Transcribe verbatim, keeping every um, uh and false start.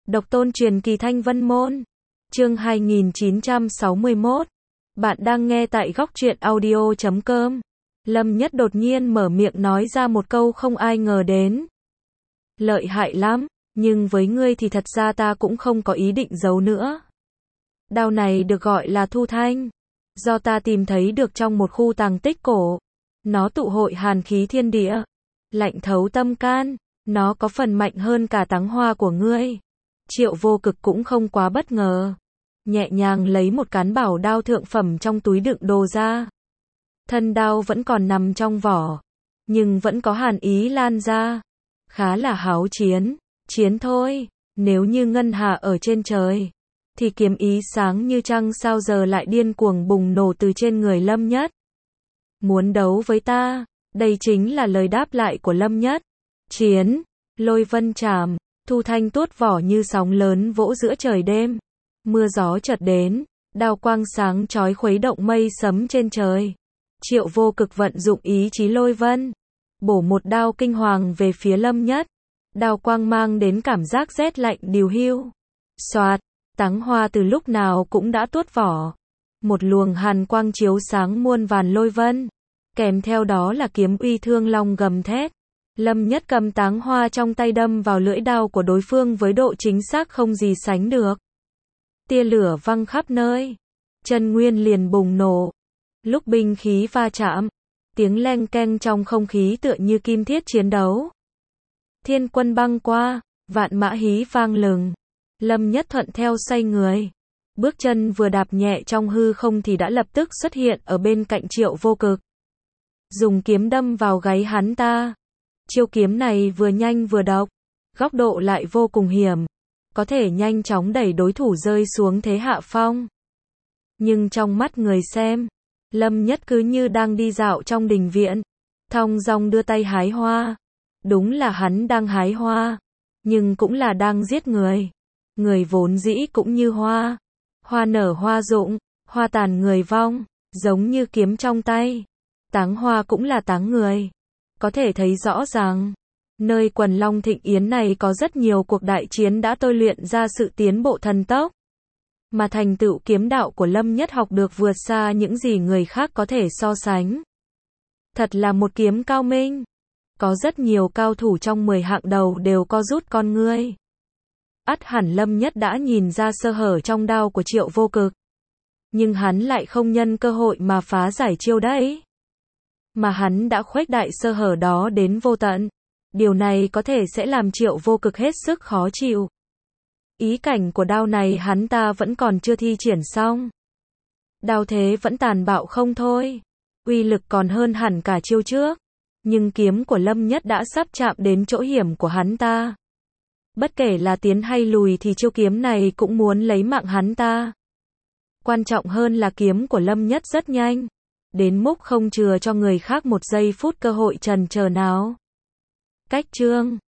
Độc tôn truyền kỳ Thanh Vân Môn. Chương hai nghìn chín trăm sáu mươi mốt. Bạn đang nghe tại góc truyện audio chấm com. Lâm Nhất đột nhiên mở miệng nói ra một câu không ai ngờ đến. Lợi hại lắm, nhưng với ngươi thì thật ra ta cũng không có ý định giấu nữa. Đao này được gọi là Thu Thanh, do ta tìm thấy được trong một khu tàng tích cổ. Nó tụ hội hàn khí thiên địa, lạnh thấu tâm can, nó có phần mạnh hơn cả táng hoa của ngươi. Triệu Vô Cực cũng không quá bất ngờ, nhẹ nhàng lấy một cán bảo đao thượng phẩm trong túi đựng đồ ra. Thân đao vẫn còn nằm trong vỏ, nhưng vẫn có hàn ý lan ra, khá là háo chiến. Chiến thôi, nếu như ngân hà ở trên trời, thì kiếm ý sáng như trăng sao giờ lại điên cuồng bùng nổ từ trên người Lâm Nhất. Muốn đấu với ta, đây chính là lời đáp lại của Lâm Nhất. Chiến, Lôi Vân Trảm. Thu Thanh tuốt vỏ như sóng lớn vỗ giữa trời đêm. Mưa gió chợt đến, đao quang sáng chói khuấy động mây sấm trên trời. Triệu Vô Cực vận dụng ý chí Lôi Vân, bổ một đao kinh hoàng về phía Lâm Nhất. Đao quang mang đến cảm giác rét lạnh điều hưu. Xoạt, táng hoa từ lúc nào cũng đã tuốt vỏ. Một luồng hàn quang chiếu sáng muôn vàn lôi vân, kèm theo đó là kiếm uy thương long gầm thét. Lâm Nhất cầm táng hoa trong tay đâm vào lưỡi đao của đối phương với độ chính xác không gì sánh được. Tia lửa văng khắp nơi, chân nguyên liền bùng nổ. Lúc binh khí va chạm, tiếng leng keng trong không khí tựa như kim thiết chiến đấu. Thiên quân băng qua, vạn mã hí vang lừng. Lâm Nhất thuận theo xoay người, bước chân vừa đạp nhẹ trong hư không thì đã lập tức xuất hiện ở bên cạnh Triệu Vô Cực. Dùng kiếm đâm vào gáy hắn ta. Chiêu kiếm này vừa nhanh vừa độc, góc độ lại vô cùng hiểm, có thể nhanh chóng đẩy đối thủ rơi xuống thế hạ phong. Nhưng trong mắt người xem, Lâm Nhất cứ như đang đi dạo trong đình viện, thong dong đưa tay hái hoa. Đúng là hắn đang hái hoa, nhưng cũng là đang giết người. Người vốn dĩ cũng như hoa, hoa nở hoa rụng, hoa tàn người vong, giống như kiếm trong tay. Táng hoa cũng là táng người. Có thể thấy rõ ràng, nơi Quần Long Thịnh Yến này có rất nhiều cuộc đại chiến đã tôi luyện ra sự tiến bộ thần tốc. Mà thành tựu kiếm đạo của Lâm Nhất học được vượt xa những gì người khác có thể so sánh. Thật là một kiếm cao minh. Có rất nhiều cao thủ trong mười hạng đầu đều co rút con ngươi. Ắt hẳn Lâm Nhất đã nhìn ra sơ hở trong đao của Triệu Vô Cực. Nhưng hắn lại không nhân cơ hội mà phá giải chiêu đấy. Mà hắn đã khuếch đại sơ hở đó đến vô tận. Điều này có thể sẽ làm Triệu Vô Cực hết sức khó chịu. Ý cảnh của đao này hắn ta vẫn còn chưa thi triển xong. Đao thế vẫn tàn bạo không thôi. Uy lực còn hơn hẳn cả chiêu trước. Nhưng kiếm của Lâm Nhất đã sắp chạm đến chỗ hiểm của hắn ta. Bất kể là tiến hay lùi thì chiêu kiếm này cũng muốn lấy mạng hắn ta. Quan trọng hơn là kiếm của Lâm Nhất rất nhanh, đến mức không chừa cho người khác một giây phút cơ hội chần chờ nào. Cách chương